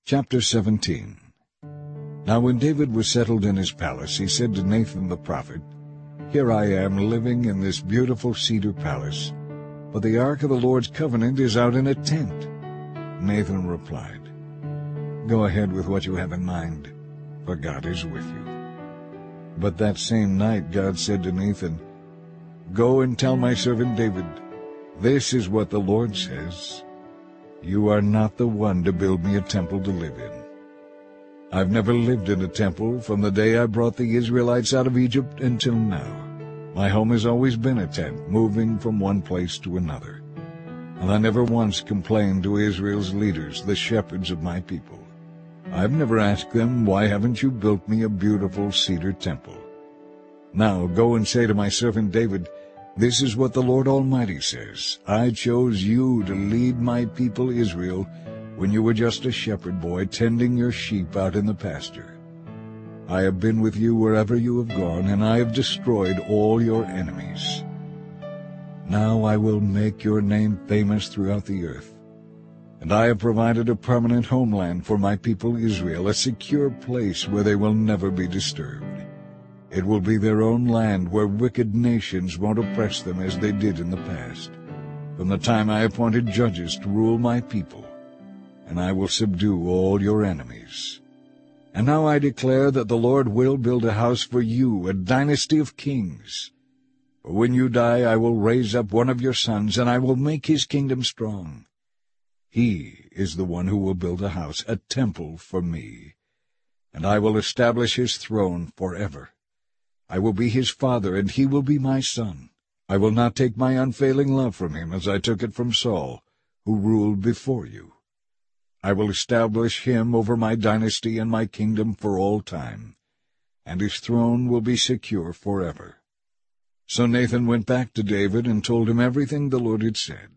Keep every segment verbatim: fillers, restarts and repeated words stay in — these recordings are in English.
Chapter seventeen. Now when David was settled in his palace, he said to Nathan the prophet, "Here I am living in this beautiful cedar palace, but the ark of the Lord's covenant is out in a tent." Nathan replied, "Go ahead with what you have in mind, for God is with you." But that same night God said to Nathan, "Go and tell my servant David, this is what the Lord says, you are not the one to build me a temple to live in. I've never lived in a temple from the day I brought the Israelites out of Egypt until now. My home has always been a tent, moving from one place to another. And I never once complained to Israel's leaders, the shepherds of my people. I've never asked them, why haven't you built me a beautiful cedar temple? Now go and say to my servant David, this is what the Lord Almighty says, I chose you to lead my people Israel when you were just a shepherd boy tending your sheep out in the pasture. I have been with you wherever you have gone, and I have destroyed all your enemies. Now I will make your name famous throughout the earth, and I have provided a permanent homeland for my people Israel, a secure place where they will never be disturbed. It will be their own land where wicked nations won't oppress them as they did in the past, from the time I appointed judges to rule my people, and I will subdue all your enemies. And now I declare that the Lord will build a house for you, a dynasty of kings. For when you die I will raise up one of your sons, and I will make his kingdom strong. He is the one who will build a house, a temple for me, and I will establish his throne forever. I will be his father, and he will be my son. I will not take my unfailing love from him as I took it from Saul, who ruled before you. I will establish him over my dynasty and my kingdom for all time, and his throne will be secure forever." So Nathan went back to David and told him everything the Lord had said.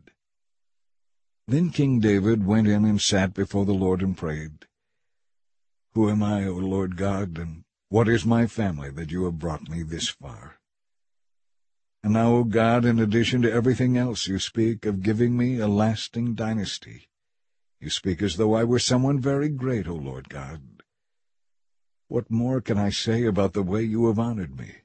Then King David went in and sat before the Lord and prayed, "Who am I, O Lord God, and what is my family that you have brought me this far? And now, O God, in addition to everything else, you speak of giving me a lasting dynasty. You speak as though I were someone very great, O Lord God. What more can I say about the way you have honored me?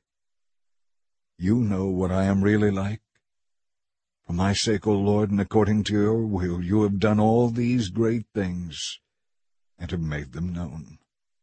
You know what I am really like. For my sake, O Lord, and according to your will, you have done all these great things, and have made them known.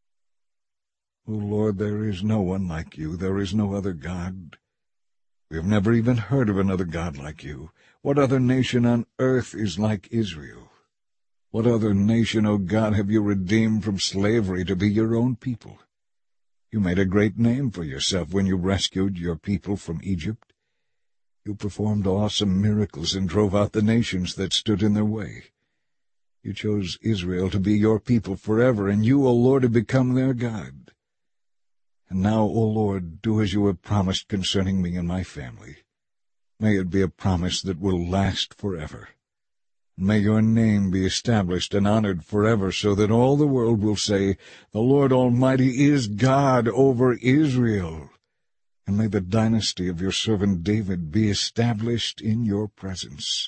O Lord, there is no one like you, there is no other God. We have never even heard of another God like you. What other nation on earth is like Israel? What other nation, O God, have you redeemed from slavery to be your own people? You made a great name for yourself when you rescued your people from Egypt. You performed awesome miracles and drove out the nations that stood in their way. You chose Israel to be your people forever, and you, O Lord, have become their God. And now, O Lord, do as you have promised concerning me and my family. May it be a promise that will last forever. May your name be established and honored forever, so that all the world will say, the Lord Almighty is God over Israel. And may the dynasty of your servant David be established in your presence.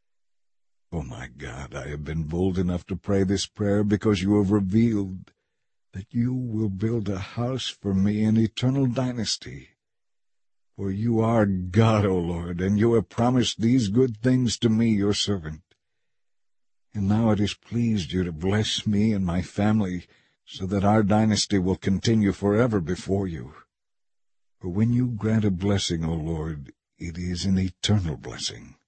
Oh my God, I have been bold enough to pray this prayer because you have revealed that you will build a house for me, an eternal dynasty. For you are God, O Lord, and you have promised these good things to me, your servant. And now it has pleased you to bless me and my family, so that our dynasty will continue forever before you. For when you grant a blessing, O Lord, it is an eternal blessing.